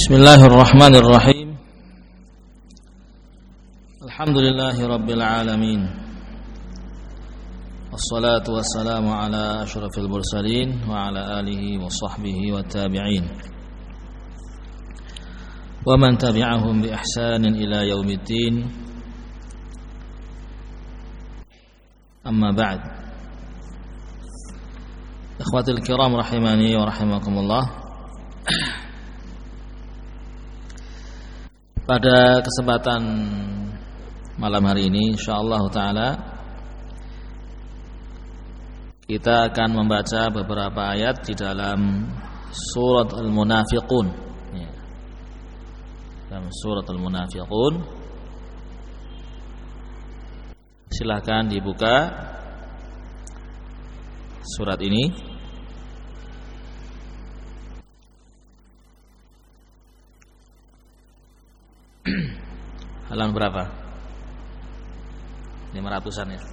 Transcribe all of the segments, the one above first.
Bismillahirrahmanirrahim. Alhamdulillahi rabbil alamin. Wassalatu wassalamu ala asyrafil mursalin wa ala alihi wa sahbihi wa tabi'in wa man tabi'ahum bi ihsanin ila yaumiddin. Amma ba'd. Ikhwatil kiram rahimani wa rahimakumullah. Pada kesempatan malam hari ini insyaallah taala kita akan membaca beberapa ayat di dalam surat Al-Munafiqun. Dalam surat Al-Munafiqun. Silakan dibuka surat ini. Halaman berapa? 500-an ya?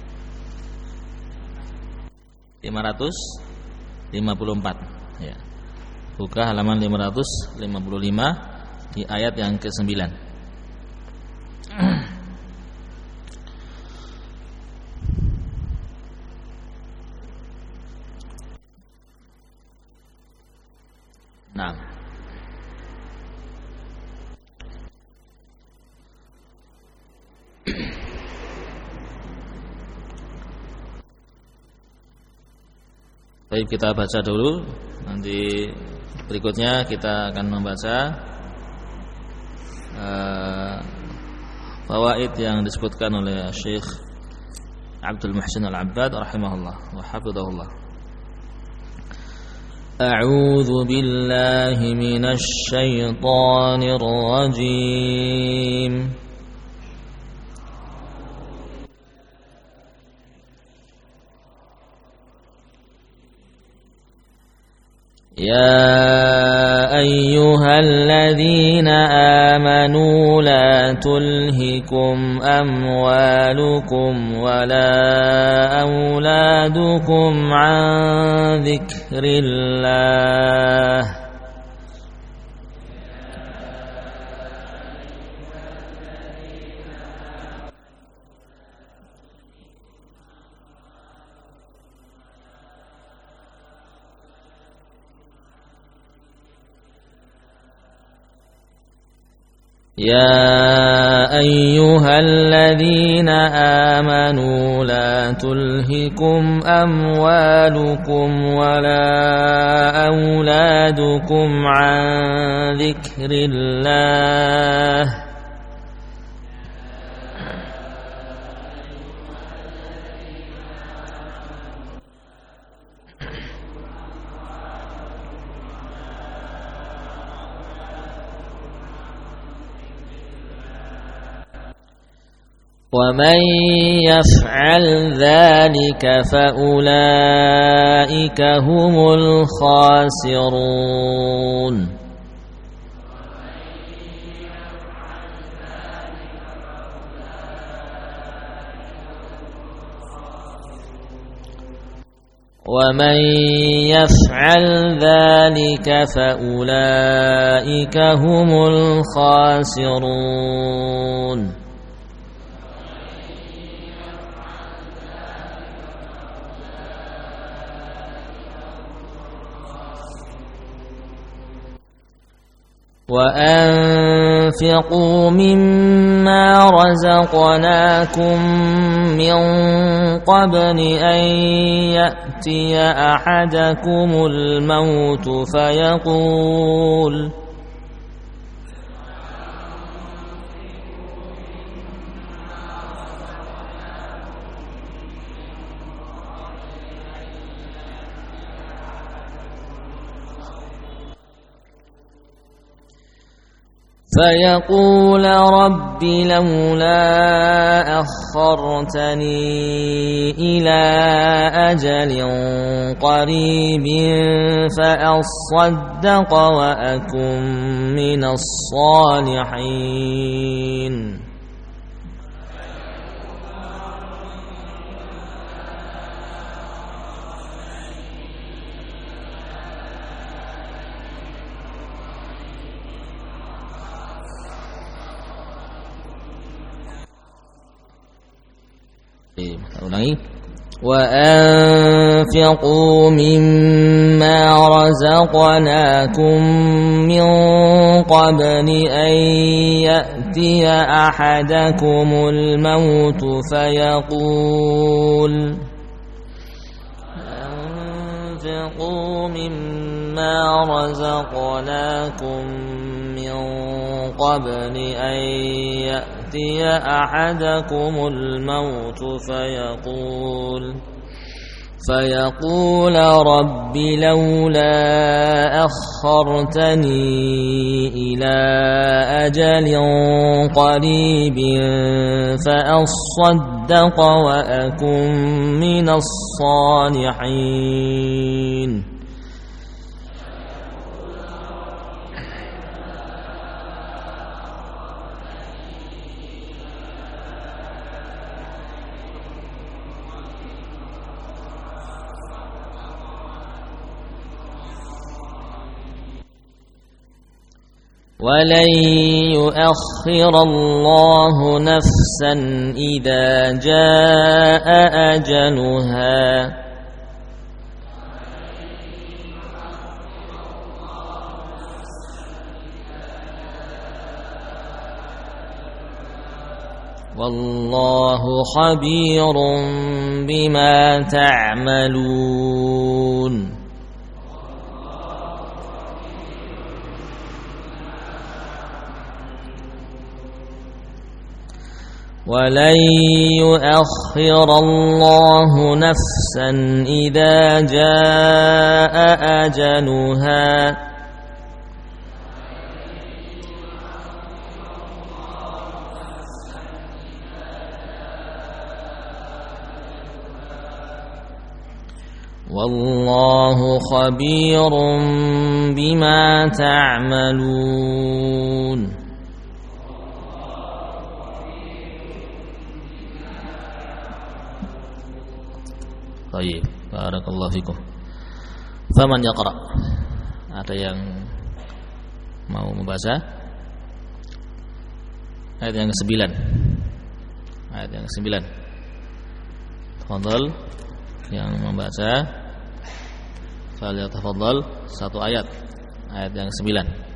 554 ya. Buka halaman 555 di ayat yang ke-9. Nah, baik, kita baca dulu. Nanti berikutnya kita akan membaca fawaid yang disebutkan oleh Syekh Abdul Muhsin Al-Abbad rahimahullah wa hafizahullah. A'udzu billahi minasy syaithanir rajim. يا أيها الذين آمنوا لا تلهكم أموالكم ولا أولادكم عن ذكر الله يا أيها الذين آمنوا لا تلهكم أموالكم ولا أولادكم عن ذكر الله ومن يفعل ذلك فأولئك هم الخاسرون ومن يفعل ذلك فأولئك هم الخاسرون وأنفقوا مما رزقناكم من قبل أن يأتي أحدكم الموت فيقول رب لولا أخرتني إلى أجل قريب فأصدق وأكن من الصالحين وأنفقوا مما رزقناكم من قبل أن يأتي أحدكم الموت أنفقوا مما رزقناكم من قبل أن يأتي أحدكم الموت فيقول رب لولا أخرتني إلى أجل قريب فأصدق وأكن من الصالحين. ولن يؤخر الله نفسا إذا جاء أجلها والله خبير بما تعملون. ولن يؤخر الله نفسا إذا جاء أجلها والله خبير بما تعملون. Baik, barakallahu fikum. Faman yaqra? Ada yang mau membaca? Ayat yang ke-9. Ayat yang ke-9. Tafadhal yang membaca. Falyatafadhal satu ayat. Ayat yang ke-9.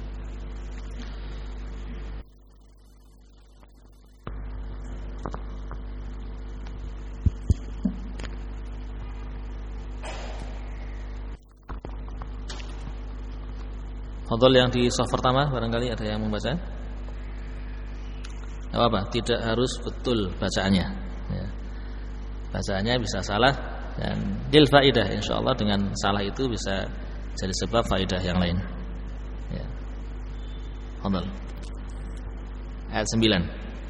Fadhol yang di soft pertama barangkali ada yang membaca. Tidak apa-apa, tidak harus betul bacaannya ya. Bacaannya bisa salah dan lil faidah, insyaallah dengan salah itu bisa jadi sebab faidah yang lain ya. Fadhol. Ayat 9.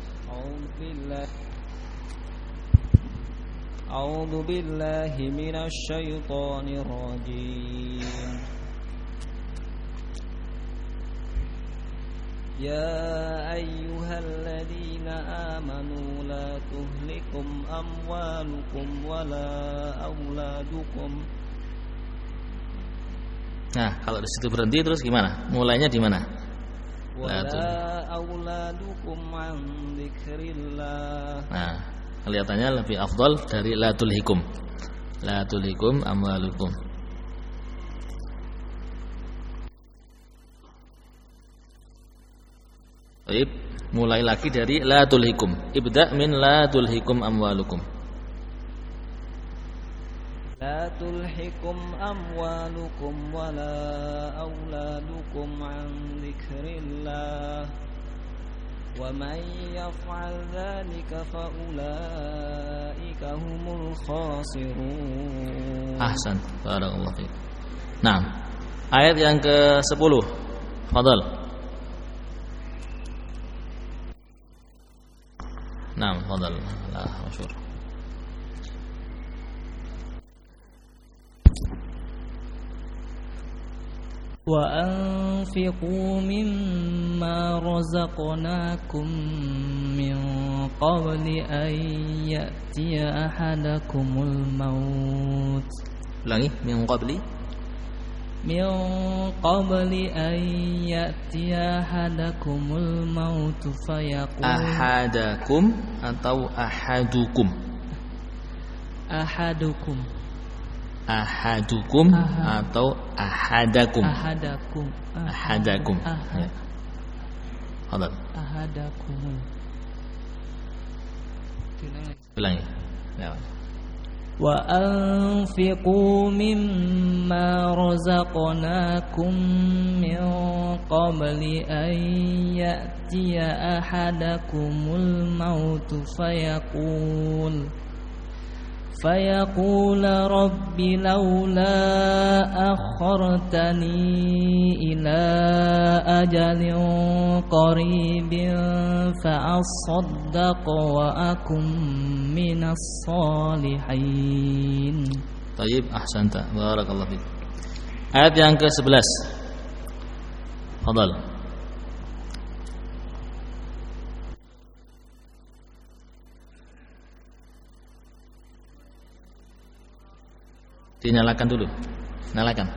A'udzu billahi minasy syaithanir rajim. يا أيها الذين آمنوا لا تهلكم أموالكم ولا أولادكم. Nah, kalau di situ berhenti terus gimana? Mulainya di mana? Wala auladukum an dzikrillah. Nah, kelihatannya lebih afdal dari la tulhikum. La tulhikum amwalukum. Baik, mulai lagi dari la tulhikum. Ibda min la tulhikum amwalukum. La tulhikum amwalukum wala auladukum an dzikrillah. Wa man yaf'al dzalika fa ulaika humul khasirun. Ahsan, barakallahu fiik. Nah, ayat yang ke-10. Fadhal. Naam, fadhal. La masyhur. Wa anfiqu mimma razaqnakum min qabli an ya'tiya ahadakumul maut. Ulangi, min qabli. Min qabli an ya'tiya ahadakumul maut fayaqul. Ahadakum atau ahadukum? ahadukum. Ahadukum atau ahadakum? Ahadakum. Ahadakum. Ya. Hadal. Ahadakum. Ulangi. Ya. Wa anfiqu mimma razaqnakum min qabli an ya'tiya ahadakumul maut فيقول رب لولا أخرتني إلى أجل قريب فأصدق وأكن من الصالحين. Tayyib, ahsanta, barakallahu fiik. Ayat yang ke-11. Fadal. Dinyalakan dulu. Nyalakan.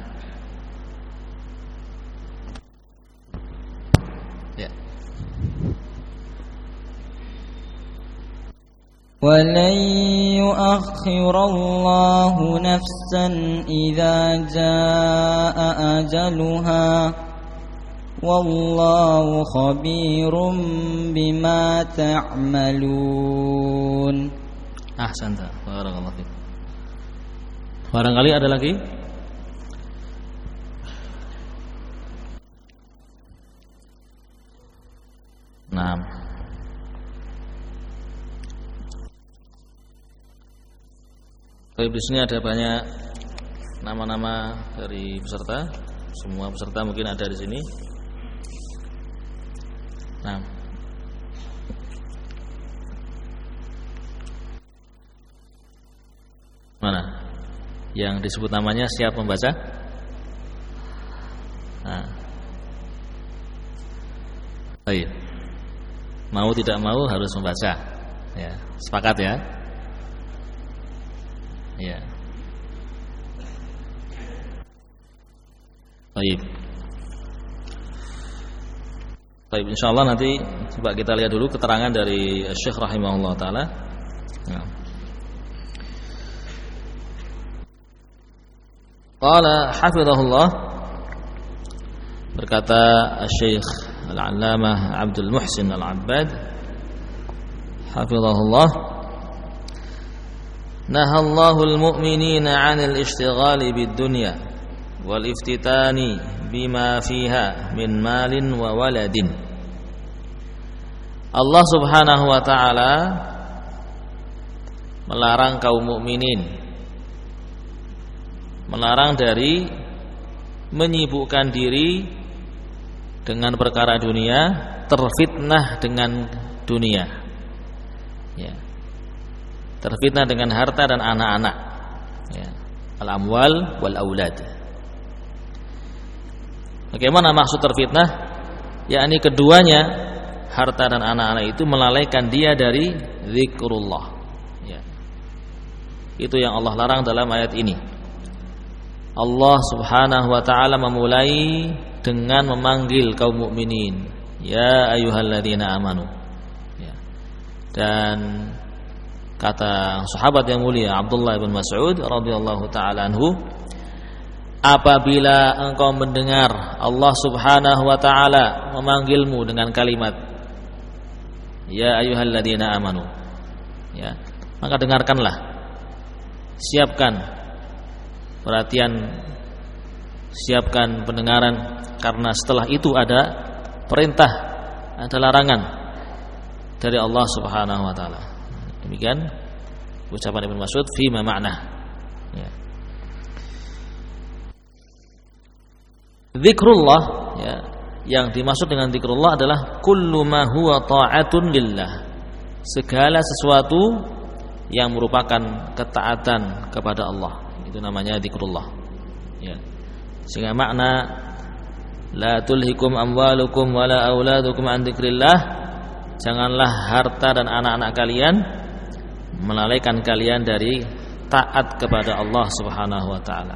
Ya. وَلَن يُؤَخِّرَ اللَّهُ نَفْسًا إِذَا جَاءَ أَجَلُهَا وَاللَّهُ خَبِيرٌ بِمَا تَعْمَلُونَ. Ahsanta, barakallahu fiik. Barangkali ada lagi? Nah, di sini ada banyak nama-nama dari peserta. Semua peserta mungkin ada di sini. Nah, mana? Yang disebut namanya siap membaca? Nah. Baik. Mau tidak mau harus membaca. Ya, sepakat ya? Ya. Baik. Baik, insyaallah nanti coba kita lihat dulu keterangan dari Syekh rahimahullah taala. Nah. Qala hafizahullah, berkata Syekh Al-Allamah Abdul Muhsin Al-Abbad hafizahullah, nahallahu al-mu'minina 'anil ishtighali bid-dunya wal iftitani bima fiha min malin wa waladin. Allah Subhanahu wa taala melarang kaum mukminin, melarang dari menyibukkan diri dengan perkara dunia, terfitnah dengan dunia, ya. Terfitnah dengan harta dan anak-anak, ya. Al-amwal wal aulad. Bagaimana maksud terfitnah? Yakni keduanya, harta dan anak-anak itu melalaikan dia dari zikrullah, ya. Itu yang Allah larang dalam ayat ini. Allah Subhanahu wa taala memulai dengan memanggil kaum mukminin, ya ayyuhalladzina amanu. Ya. Dan kata sahabat yang mulia Abdullah bin Mas'ud radhiyallahu taala anhu, apabila engkau mendengar Allah Subhanahu wa taala memanggilmu dengan kalimat ya ayyuhalladzina amanu, ya, maka dengarkanlah, siapkan perhatian, siapkan pendengaran, karena setelah itu ada perintah, ada larangan dari Allah Subhanahu wa taala. Demikian ucapan Ibnu Mas'ud fi ma ma'na. Ya. Zikrullah, ya, yang dimaksud dengan zikrullah adalah kullu ma huwa ta'atun lillah. Segala sesuatu yang merupakan ketaatan kepada Allah, itu namanya zikrullah, ya. Sehingga makna la tulhikum amwalukum wala auladukum an dzikrillah, janganlah harta dan anak-anak kalian melalaikan kalian dari taat kepada Allah Subhanahu wa taala.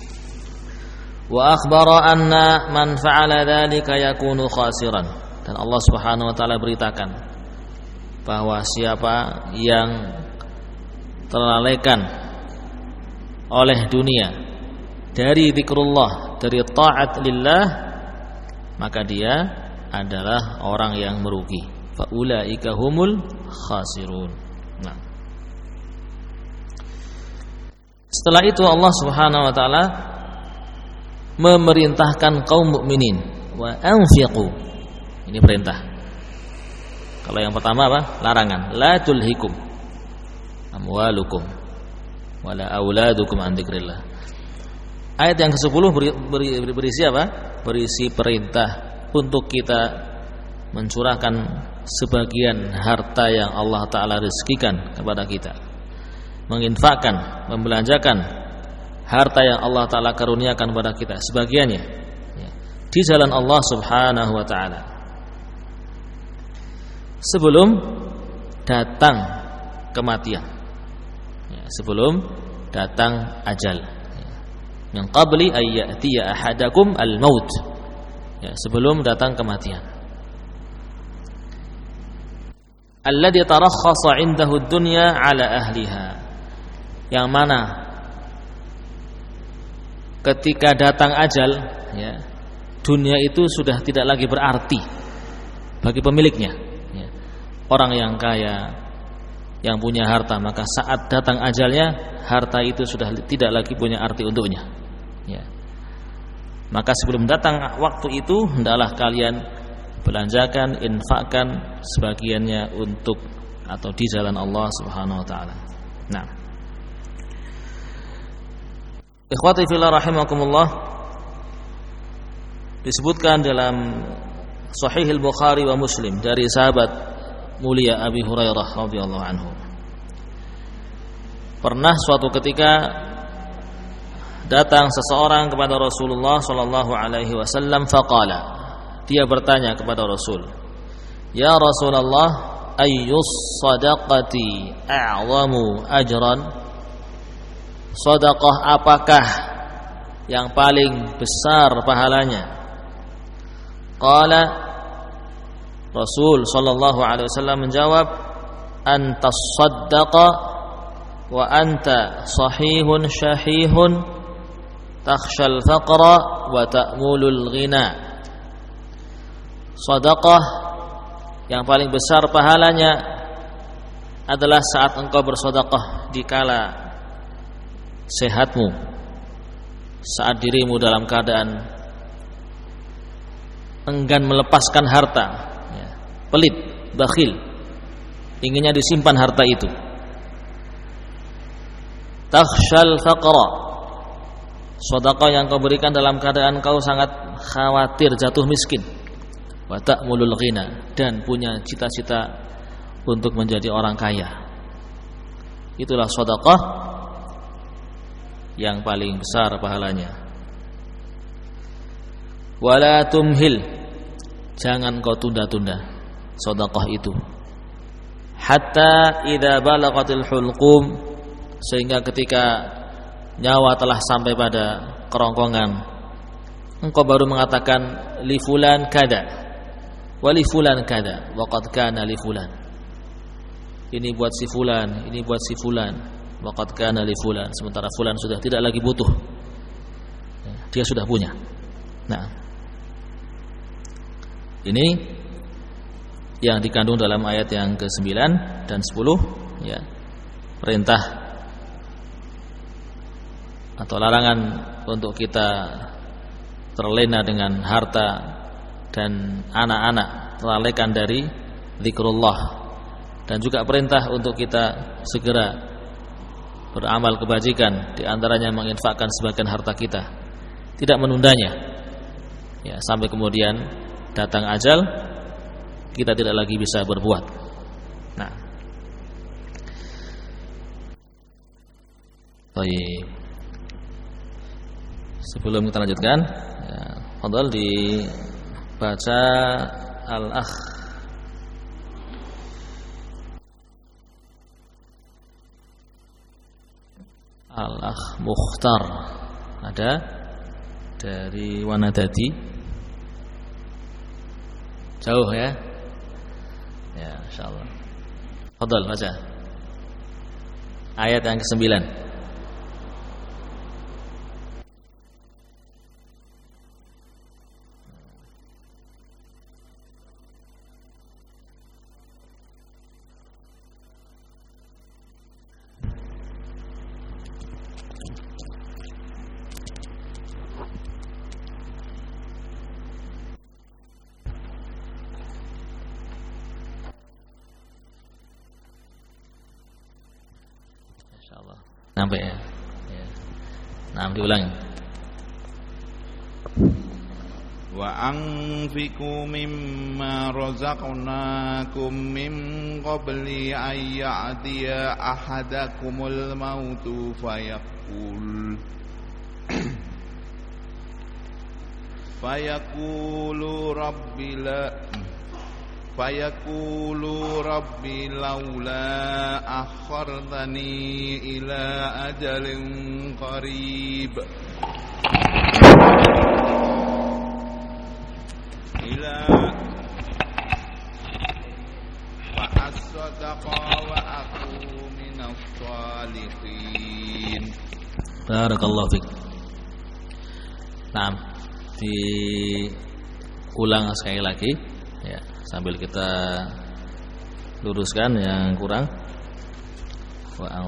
Wa akhbara anna man fa'ala dzalika yakunu khasiran, dan Allah Subhanahu wa taala beritakan bahwa siapa yang terlalaikan oleh dunia dari zikrullah, dari taat lillah, maka dia adalah orang yang merugi. Faulaika humul khasirun. Nah, setelah itu Allah Subhanahu wa taala memerintahkan kaum mukminin, wa anfiqu. Ini perintah. Kalau yang pertama apa? Larangan. La tulhikum amwalukum wala auladukum an dzikrillah. Ayat yang ke-10 berisi apa? Berisi perintah untuk kita mencurahkan sebagian harta yang Allah taala rezekikan kepada kita. Menginfakkan, membelanjakan harta yang Allah taala karuniakan kepada kita sebagiannya di jalan Allah Subhanahu wa taala. Sebelum datang kematian, sebelum datang ajal, min qabli ay ya'tiya ahadakum al-maut, sebelum datang kematian. Alladhi tarakhasa 'indahu ad-dunya 'ala ahliha, yang mana ketika datang ajal, dunia itu sudah tidak lagi berarti bagi pemiliknya. Orang yang kaya, yang punya harta, maka saat datang ajalnya, harta itu sudah tidak lagi punya arti untuknya. Maka sebelum datang waktu itu, hendaklah kalian belanjakan, infakkan sebagiannya untuk atau di jalan Allah Subhanahu wa taala. Nah, ikhwati fillah rahimakumullah, disebutkan dalam Sahih al-Bukhari wa Muslim dari sahabat mulia Abi Hurairah radhiyallahu anhu, pernah suatu ketika datang seseorang kepada Rasulullah sallallahu alaihi wasallam faqala, dia bertanya kepada Rasul, ya Rasulullah, ayyus sadaqati a'zamu ajran, sedekah apakah yang paling besar pahalanya? Qala, Rasul sallallahu alaihi wasallam menjawab, antas saddaqa wa anta sahihun syahihun takhshal faqra wa ta'mulul ghina. Sedekah yang paling besar pahalanya adalah saat engkau bersedekah dikala sehatmu, saat dirimu dalam keadaan enggan melepaskan harta, pelit, bakhil, inginnya disimpan harta itu. Takhshal faqra, sedekah yang kau berikan dalam keadaan kau sangat khawatir jatuh miskin. Wa ta'mulul ghina, dan punya cita-cita untuk menjadi orang kaya. Itulah sedekah yang paling besar pahalanya. Wala tumhil, jangan kau tunda-tunda sedekah itu. Hatta idza balaghatil hulqum, sehingga ketika nyawa telah sampai pada kerongkongan, engkau baru mengatakan li fulan kada wa li fulan kada wa qad kana li fulan. Ini buat si fulan, ini buat si fulan, wa qad kana li fulan, sementara fulan sudah tidak lagi butuh. Dia sudah punya. Nah, ini yang dikandung dalam ayat yang ke-9 dan 10, perintah atau larangan untuk kita terlena dengan harta dan anak-anak, terlalaikan dari zikrullah, dan juga perintah untuk kita segera beramal kebajikan, di antaranya menginfakkan sebagian harta kita, tidak menundanya, sampai kemudian datang ajal kita tidak lagi bisa berbuat. Nah, baik. Sebelum kita lanjutkan, fadhal dibaca al-akh Mukhtar, ada dari Wanadadi, jauh ya. Ya, insyaallah. Fadhal baca. ayat yang ke-9. Insyaallah sampai ya. Nah, diulangi. Wa anfiqu mimma razaqnakum min qabli an ya'tiya ahadakumul mautu fayaqulu rabbi laula akhartani ila ajalin qarib ila fa as-sadaqa wa aku minas shalihin. Barakallahu fiik. Nah, diulang sekali lagi ya, sambil kita luruskan yang kurang. Wa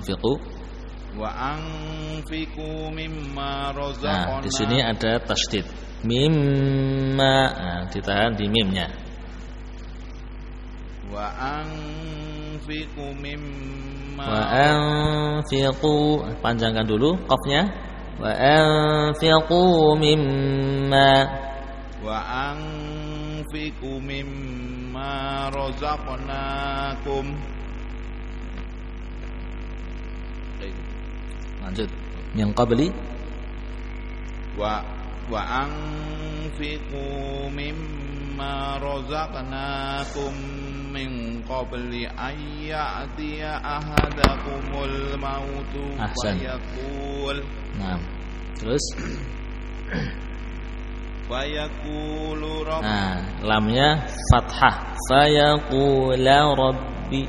anfiqu mimma razaqna. Nah, di sini ada tasydid. Mimma, nah, ditahan di mimnya. Wa anfiqu mimma. Wa anfiqu, panjangkan dulu qafnya. Wa anfiqu mimma. Wa anfiqu mimma razaqnakum. Lanjut. Yang qabli. Wa anfiqu mimma razaqnakum min qabli an ya'tiya ahadakumul mautu fayaqul. Nah, terus fayaqulu rabbi. Nah, lamnya fathah. Fayaqula rabbi.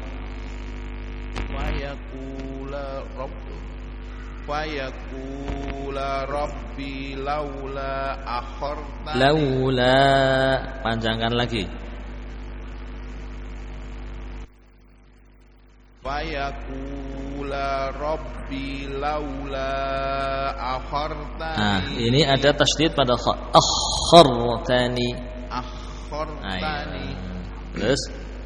Fayaqula rabbi laula akhartani. Laula, panjangkan lagi. Fayaqula rabbi laula akhartani. Nah, ini ada tasydid pada kha. Akhartani. Akhartani. Terus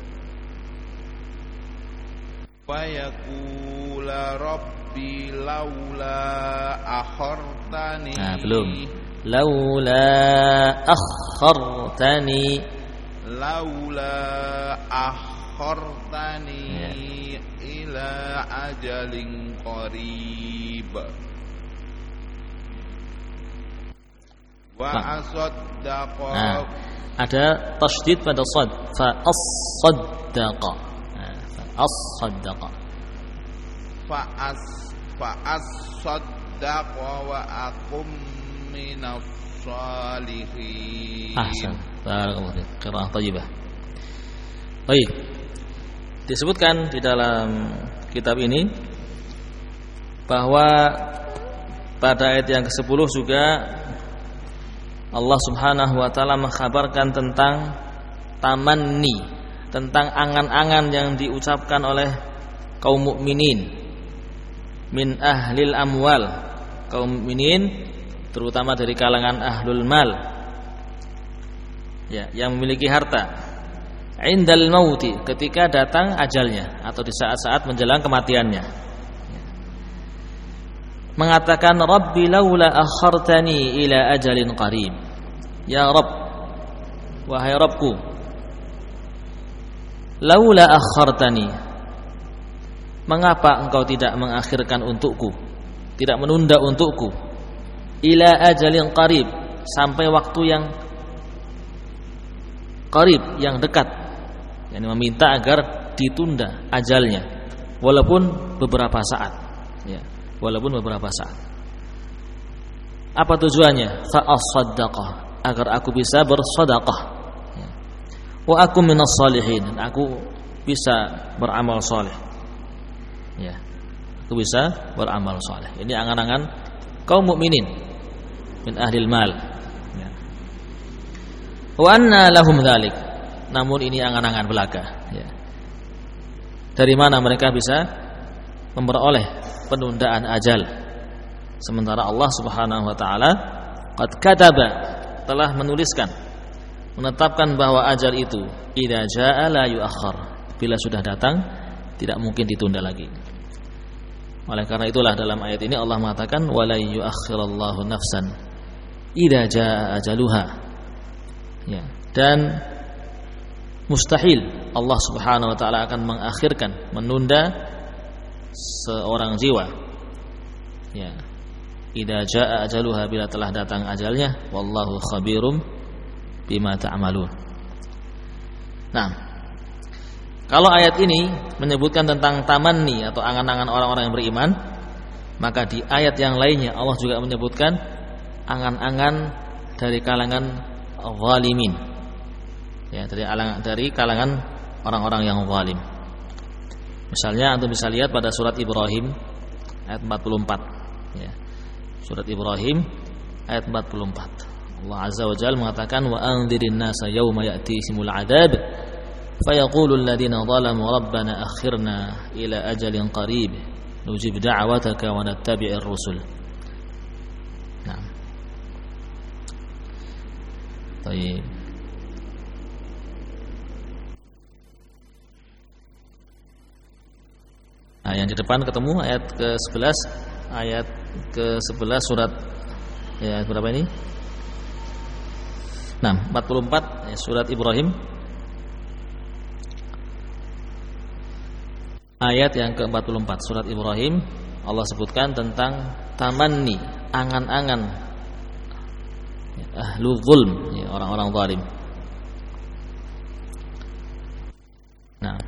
fayaqula rabbi laula akhartani. Nah, belum. Laula akhartani. Laula akhartani ya. Ila ajalin qarib. Wa asaddaqa. Nah, ada tasydid pada shad. Fa as-saddaqa. Nah, fa as-saddaqa. Fa as-saddaqa wa akum minas shalihin. Ahsan. Barakallahu fiik. Qiraah thayyibah. Baik. Disebutkan di dalam kitab ini bahwa pada ayat yang ke-10 juga Allah Subhanahu wa taala mengkhabarkan tentang tamanni, tentang angan-angan yang diucapkan oleh kaum mukminin min ahlil amwal, kaum mukminin terutama dari kalangan ahlul mal ya, yang memiliki harta. Indal mauti, ketika datang ajalnya atau di saat-saat menjelang kematiannya, mengatakan Rabbi laula akhartani ila ajalin qarib. Ya Rabb, wahai Rabbku, laula akhartani, mengapa engkau tidak mengakhirkan untukku, tidak menunda untukku, ila ajalin qarib, sampai waktu yang qarib, yang dekat. Yani meminta agar ditunda ajalnya walaupun beberapa saat ya, walaupun beberapa saat. Apa tujuannya? Fa as-saddaqah, agar aku bisa bersedekah ya. Wa aku minas shalihin, aku bisa beramal saleh ya. Aku bisa beramal saleh. Ini angan-angan kaum mukminin min ahlil mal. Ya. Wa anna lahum dzalik. Namun ini angan-angan belaka. Ya. Dari mana mereka bisa memperoleh penundaan ajal? Sementara Allah Subhanahu wa taala qad kataba, telah menuliskan, menetapkan bahwa ajal itu idza jaa la yuakhkhar. Bila sudah datang tidak mungkin ditunda lagi. Oleh karena itulah dalam ayat ini Allah mengatakan wala yuakhkhirallahu nafsan idza jaa ajaluha. Ya, dan mustahil Allah Subhanahu wa taala akan mengakhirkan, menunda seorang jiwa. Ya. Idza jaa ajaluha, bila telah datang ajalnya, wallahu khabirum bima ta'malun. Nah, kalau ayat ini menyebutkan tentang tamanni atau angan-angan orang-orang yang beriman, maka di ayat yang lainnya Allah juga menyebutkan angan-angan dari kalangan zalimin. Ya, dari kalangan orang-orang yang zalim. Misalnya antum bisa lihat pada surat Ibrahim ayat 44. Ya. Surat Ibrahim ayat 44. Allah Azza wa Jalla mengatakan wa anzirin nasa yauma ya'tihimul 'adzab fayaqulu alladziina zalamu rabbana akhirna ila ajalin qarib nujib da'wataka wa nattabi'ir rusul. Nah. Baik. Nah, yang di depan ketemu ayat ke-11, ayat ke-11 surat ya berapa ini? Nah, 44 ya, surat Ibrahim. Ayat yang ke-44 surat Ibrahim, Allah sebutkan tentang tamanni, angan-angan ahlu zulm, ya, orang-orang zalim. Nah,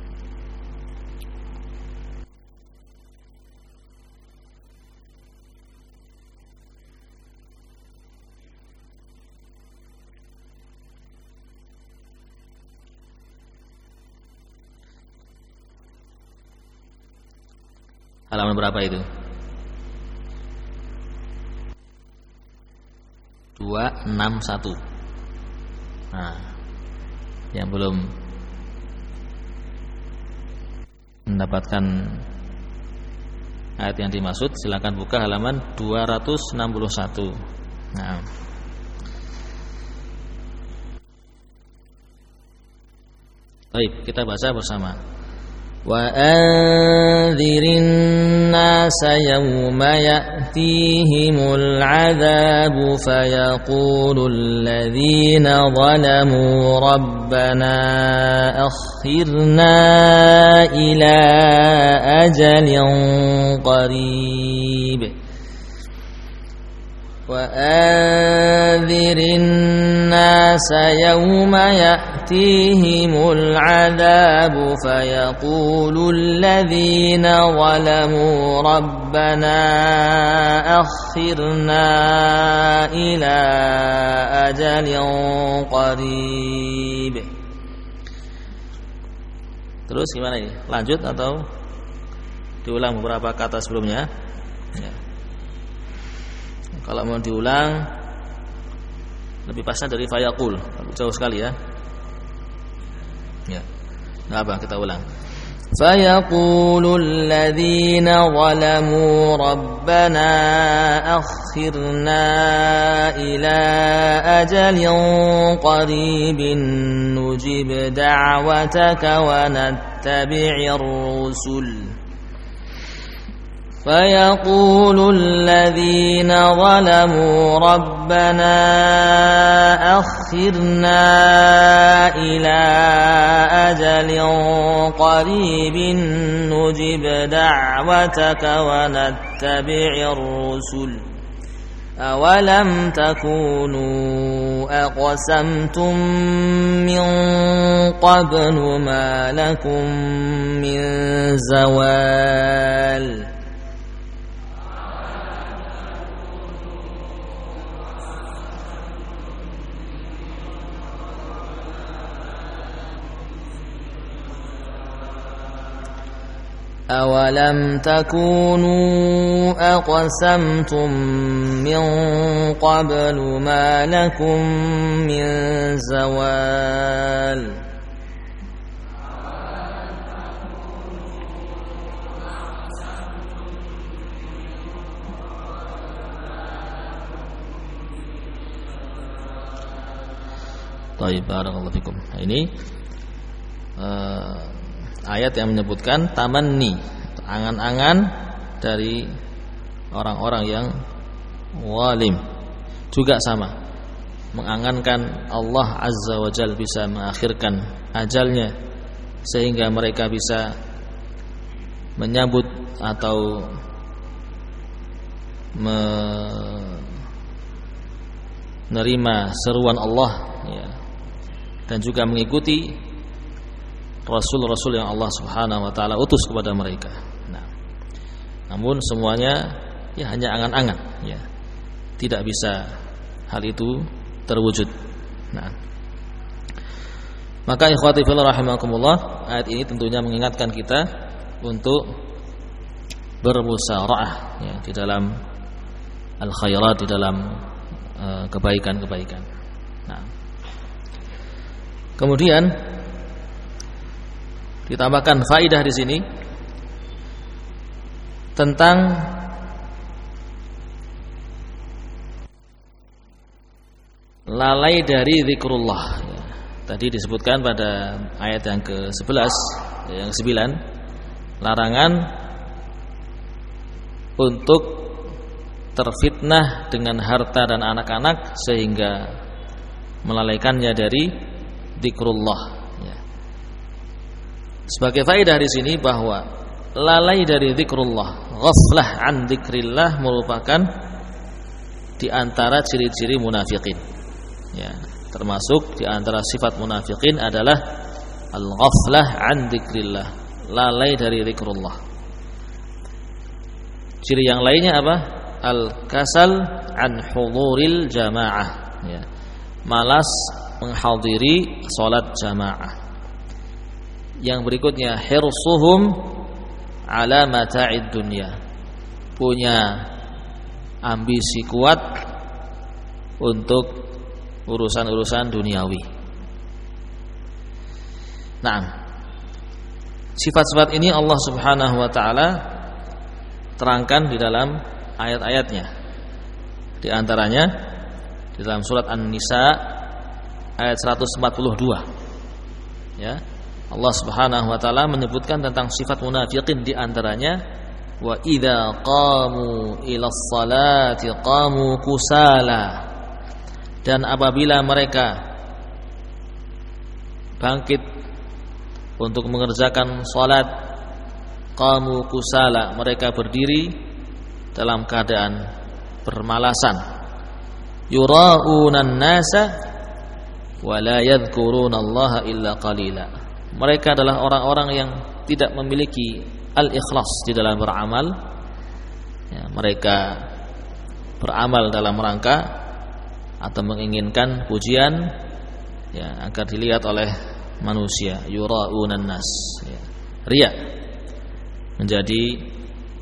halaman berapa itu? 261. Nah, yang belum mendapatkan ayat yang dimaksud, silakan buka halaman 261. Nah, baik, kita baca bersama. وَأَنذِرِ النَّاسَ يَوْمَ يَأْتِيهِمُ الْعَذَابُ فَيَقُولُ الَّذِينَ ظَلَمُوا رَبَّنَا أَخِّرْنَا إِلَى أَجَلٍ قَرِيبٍ وَأَنذِرِ النَّاسَ يَوْمَ يَأْتِيهِمُ الْعَذَابُ فَيَقُولُ الَّذِينَ ظَلَمُوا رَبَّنَا أَخِّرْنَا إِلَى أَجَلٍ قَرِيبٍ. Terus gimana ini? Lanjut atau diulang beberapa kata sebelumnya? Ya. Kalau mau diulang lebih pasnya dari fayaqul, jauh sekali ya. Ya. Enggak apa, kita ulang. Fayaqulul ladzina zalamu rabbana akhirna ila ajalin qaribin nujib da'wataka wa nattabi'ir rusul. فيقول الذين ظلموا ربنا أخرنا إلى أجل قريب نجب دعوتك ونتبع الرسل أولم تكونوا أقسمتم من قبل ما لكم من زوال. أولم تكونوا أقسمتم من قبل ما لكم من زوال Baik, barakallahu fikum. Ini ayat yang menyebutkan tamanni, angan-angan dari orang-orang yang zalim. Juga sama, mengangankan Allah Azza wa Jalla bisa mengakhirkan ajalnya sehingga mereka bisa menyambut atau menerima seruan Allah, ya, dan juga mengikuti Rasul-Rasul yang Allah Subhanahu wa Ta'ala utus kepada mereka. Nah, namun semuanya ya hanya angan-angan, ya, tidak bisa hal itu terwujud. Nah, maka ikhwati fillah rahimakumullah, ayat ini tentunya mengingatkan kita untuk bermusyawarah, ya, di dalam al-khairat, di dalam kebaikan-kebaikan. Nah, kemudian ditambahkan faidah di sini tentang lalai dari zikrullah. Ya, tadi disebutkan pada ayat yang ke-11, yang ke-9, larangan untuk terfitnah dengan harta dan anak-anak sehingga melalaikannya dari zikrullah. Ya. Sebagai faedah di sini bahwa lalai dari zikrullah, ghaflah an dzikrillah, merupakan di antara ciri-ciri munafikin. Ya, termasuk di antara sifat munafikin adalah al-ghaflah an dzikrillah, lalai dari zikrullah. Ciri yang lainnya apa? Al-kasal an huduril jamaah, ya, malas menghadiri salat jamaah. Yang berikutnya hirsuhum ala mata'id dunya, punya ambisi kuat untuk urusan-urusan duniawi. Nah, sifat-sifat ini Allah Subhanahu wa Ta'ala terangkan di dalam ayat-ayatnya. Di antaranya di dalam surat An-Nisa ayat 142. Ya, Allah Subhanahu wa Ta'ala menyebutkan tentang sifat munafiqin, di antaranya wa idza qamu ilas salati qamu kusala, dan apabila mereka bangkit untuk mengerjakan salat, qamu kusala, mereka berdiri dalam keadaan bermalasan. Yura'unan nasa wa la yadhkurunallaha illa qalila, mereka adalah orang-orang yang tidak memiliki al-ikhlas di dalam beramal, ya, mereka beramal dalam rangka atau menginginkan pujian, ya, agar dilihat oleh manusia. Yura'unan nas, ya. Riya menjadi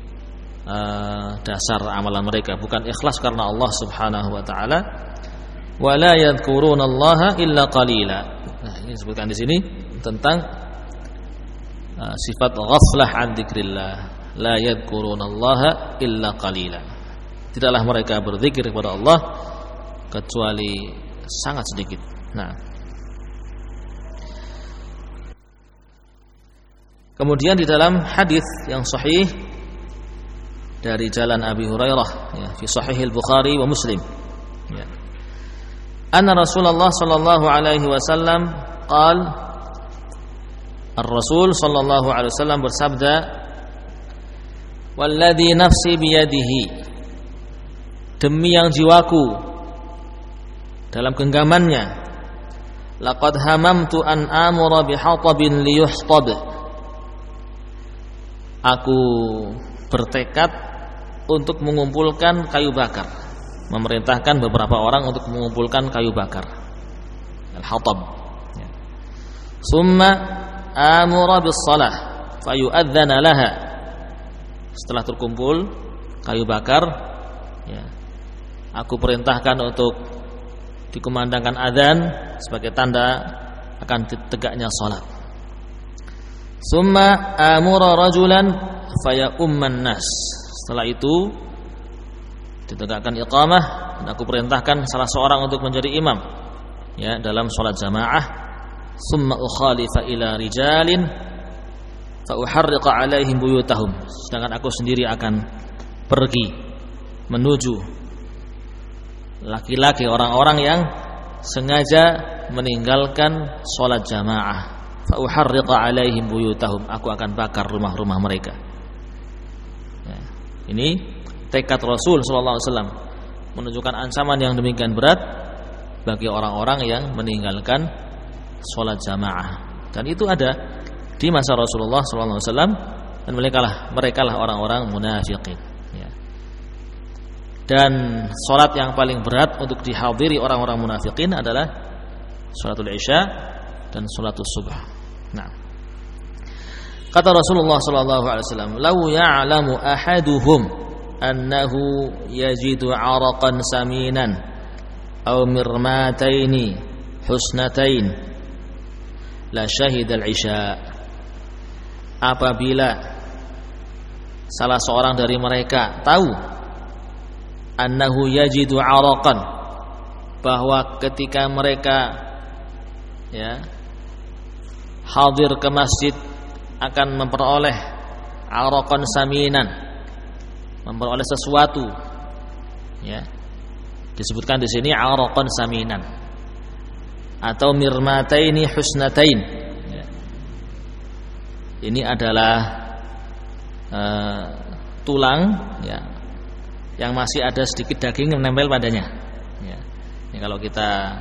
dasar amalan mereka, bukan ikhlas karena Allah Subhanahu wa Ta'ala. Wa la yadhkurunallaha illa qalila. Nah, ini disebutkan di sini tentang sifat ghaflah an dzikrillah, la yadhkurunallaha illa qalila. Tidaklah mereka berzikir kepada Allah kecuali sangat sedikit. Nah, kemudian di dalam hadis yang sahih dari jalan Abi Hurairah, ya, fi Sahihil Bukhari wa Muslim, ya, anna Rasulullah sallallahu alaihi wasallam qala, Ar-Rasul sallallahu alaihi wasallam bersabda, walladzi nafsi biyadihi, demi yang jiwaku dalam genggamannya, laqad hamamtu an amura bihatabin liyuhtab, aku bertekad untuk mengumpulkan kayu bakar, memerintahkan beberapa orang untuk mengumpulkan kayu bakar, al-hatab, ya. Summa amura bis-shalah fayu'adzana laha, setelah terkumpul kayu bakar, ya, aku perintahkan untuk dikumandangkan adzan sebagai tanda akan tegaknya salat. Summa amura rajulan faya umman nas. Setelah itu ditegakkan iqamah dan aku perintahkan salah seorang untuk menjadi imam, ya, dalam salat jamaah. Summa ukhalifa ila rijalin fa uharriqa alaihim buyutahum. Sedangkan aku sendiri akan pergi menuju laki-laki orang-orang yang sengaja meninggalkan salat jamaah. Fa uharriqa alaihim buyutahum. Aku akan bakar rumah-rumah mereka. Ya, ini tekad Rasul sallallahu alaihi wasallam menunjukkan ancaman yang demikian berat bagi orang-orang yang meninggalkan salat jamaah. Dan itu ada di masa Rasulullah sallallahu alaihi wasallam, dan mereka lah orang-orang munafiqin, ya. Dan salat yang paling berat untuk dihadiri orang-orang munafiqin adalah salatul isya dan salatul subuh. Nah, kata Rasulullah sallallahu alaihi wasallam, "Lau ya'lamu ahaduhum annahu yajidu 'araqan saminan aw mirmataini husnatain la syahida al-isya." Apabila salah seorang dari mereka tahu annahu yajidu 'araqan, bahwa ketika mereka, ya, hadir ke masjid akan memperoleh araqan saminan, memperoleh sesuatu, ya, disebutkan di sini araqan saminan atau mirmataini husnatain, ya. Ini adalah tulang, ya, yang masih ada sedikit daging yang menempel padanya, ya. Ini kalau kita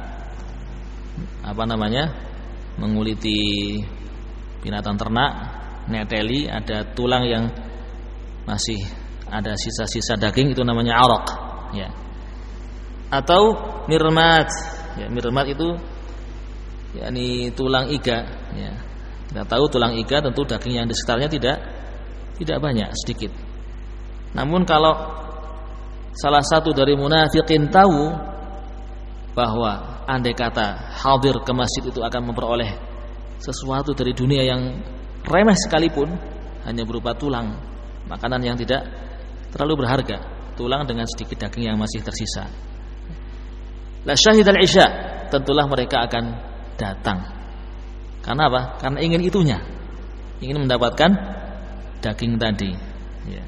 menguliti binatang ternak, neteli, ada tulang yang masih ada sisa-sisa daging, itu namanya araq, ya. Atau mirmat, ya, mirmat itu yakni tulang iga, ya. Kita tahu tulang iga tentu daging yang di sekitarnya tidak banyak, sedikit. Namun kalau salah satu dari munafiqin tahu bahwa andai kata hadir ke masjid itu akan memperoleh sesuatu dari dunia yang remeh sekalipun, hanya berupa tulang, makanan yang tidak terlalu berharga, tulang dengan sedikit daging yang masih tersisa, la syahidal isya, tentulah mereka akan datang. Karena apa? Karena ingin itunya, ingin mendapatkan daging tadi, ya.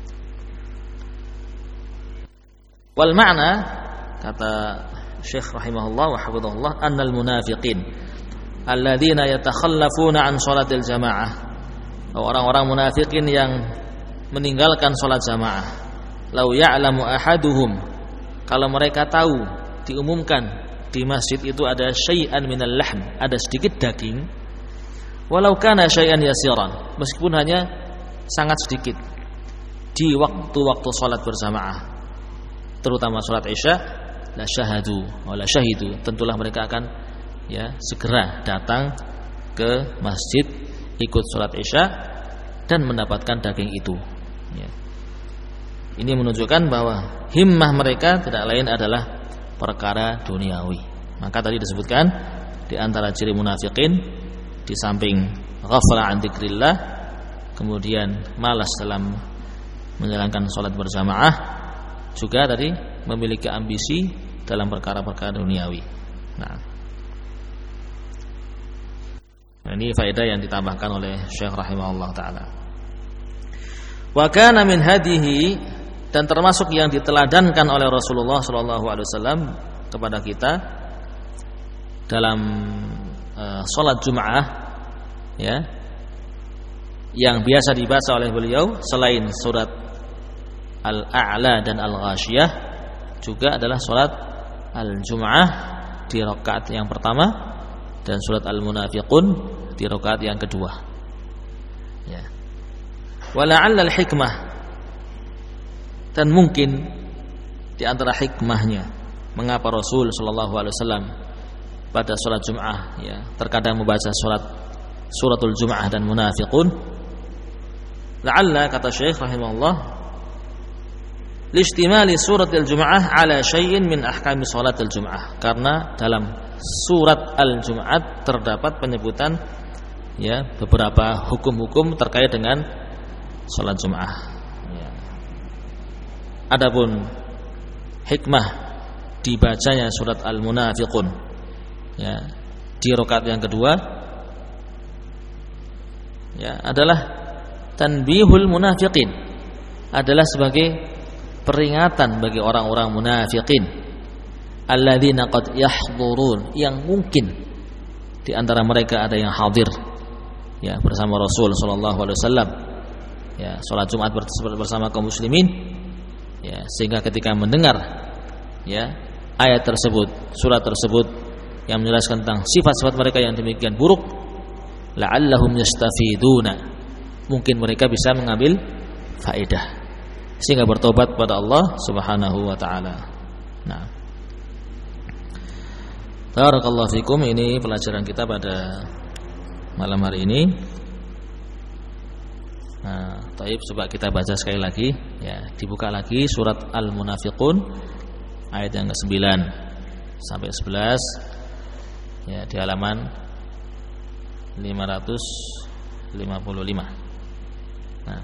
Wal ma'na, kata Syekh rahimahullah wa hafizahullah, annal munafiqin alladzina yatakhallafuna an salatil jamaah, orang-orang munafikin yang meninggalkan salat jamaah. Lau ya'lamu ahaduhum, kalau mereka tahu diumumkan di masjid itu ada syai'an minal lahm, ada sedikit daging, walau kana syai'an yasiran, meskipun hanya sangat sedikit, di waktu-waktu salat berjamaah, terutama salat isya, la syahadu wala syahidu, tentulah mereka akan, ya, segera datang ke masjid, ikut salat isya dan mendapatkan daging itu, ya. Ini menunjukkan bahwa himmah mereka tidak lain adalah perkara duniawi. Maka tadi disebutkan di antara ciri munafikin, di samping ghafla an dzikrillah, kemudian malas dalam menjalankan salat berjamaah, juga tadi memiliki ambisi dalam perkara-perkara duniawi. Nah, ini faedah yang ditambahkan oleh Syekh rahimahullah taala. Wa kana min hadihi, dan termasuk yang diteladankan oleh Rasulullah sallallahu alaihi wasallam kepada kita dalam salat Jumat, ya, yang biasa dibaca oleh beliau selain surat Al-A'la dan Al-Ghasyiyah, juga adalah salat Al-Jum'ah di rakaat yang pertama dan surat Al-Munafiqun di rakaat yang kedua, ya. Wala'alla al-hikmah, dan mungkin di antara hikmahnya mengapa Rasul sallallahu alaihi wasallam pada salat Jum'ah, ya, terkadang membaca suratul Jum'ah dan Munafiqun, la'alla kata Syekh rahimahullah listimali surat al-Jum'ah ala syai'in min ahkami salat al-Jum'ah, karena dalam surat al-Jum'at terdapat penyebutan ya beberapa hukum-hukum terkait dengan salat Jum'ah. Ya. Adapun hikmah dibacanya surat Al-Munafiqun ya di rakaat yang kedua ya adalah tanbihul munafiqin, adalah sebagai peringatan bagi orang-orang munafiqin alladzina qad yahdurun, yang mungkin di antara mereka ada yang hadir ya bersama Rasul sallallahu alaihi wasallam ya salat Jumat bersama kaum muslimin ya, sehingga ketika mendengar ya ayat tersebut, surat tersebut yang menjelaskan tentang sifat-sifat mereka yang demikian buruk, la'allahum yastafiduna, mungkin mereka bisa mengambil faedah sehingga bertobat kepada Allah Subhanahu wa taala. Nah, barakallahu fikum, ini pelajaran kita pada malam hari ini. Nah, taib, coba kita baca sekali lagi ya, dibuka lagi surat Al-Munafiqun ayat yang ke-9 sampai 11 ya, di halaman 555. Nah,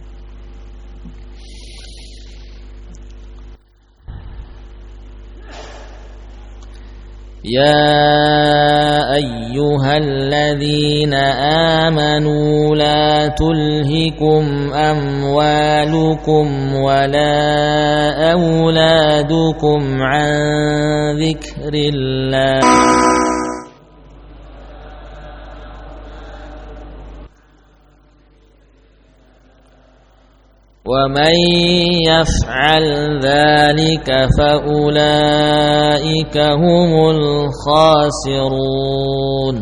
يا أيها الذين آمنوا لا تلهكم أموالكم ولا أولادكم عن ذكر الله ومن يفعل ذلك فأولئك هم الخاسرون.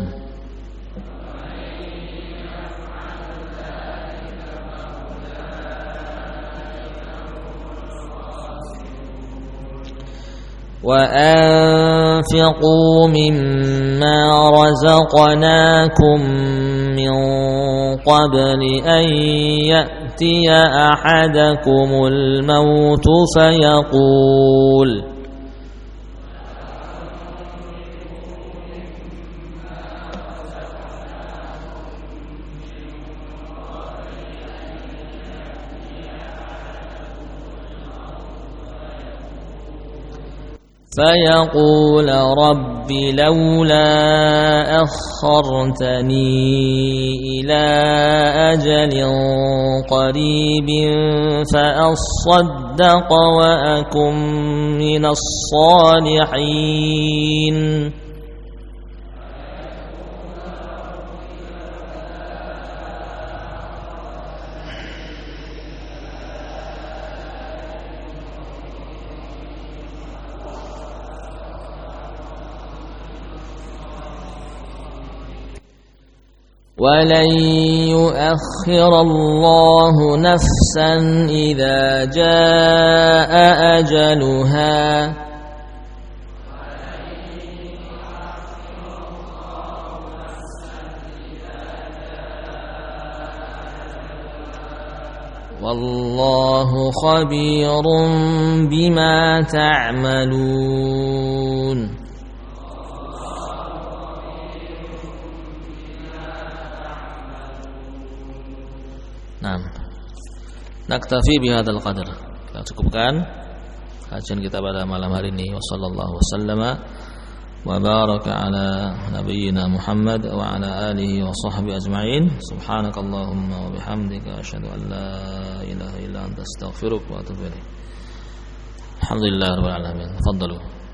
وأنفقوا مما رزقناكم من قبل أن يأتي أحدكم الموت فيقول رب لولا أخرتني إلى أجل قريب فأصدق وأكن من الصالحين. ولن يؤخر الله نفسا إذا جاء أجلها والله خبير بما تعملون. Nah, naktafi bihadzal qadar. Kita cukupkan kajian kita pada malam hari ini. Wassallallahu wasallama wa baraka ala nabiyyina Muhammad wa ala alihi wa sahbihi ajma'in. Subhanakallahumma wa bihamdika asyhadu an la ilaha illa anta astaghfiruka wa atubu ilaik. Alhamdulillahirabbil alamin. Tafadhalu.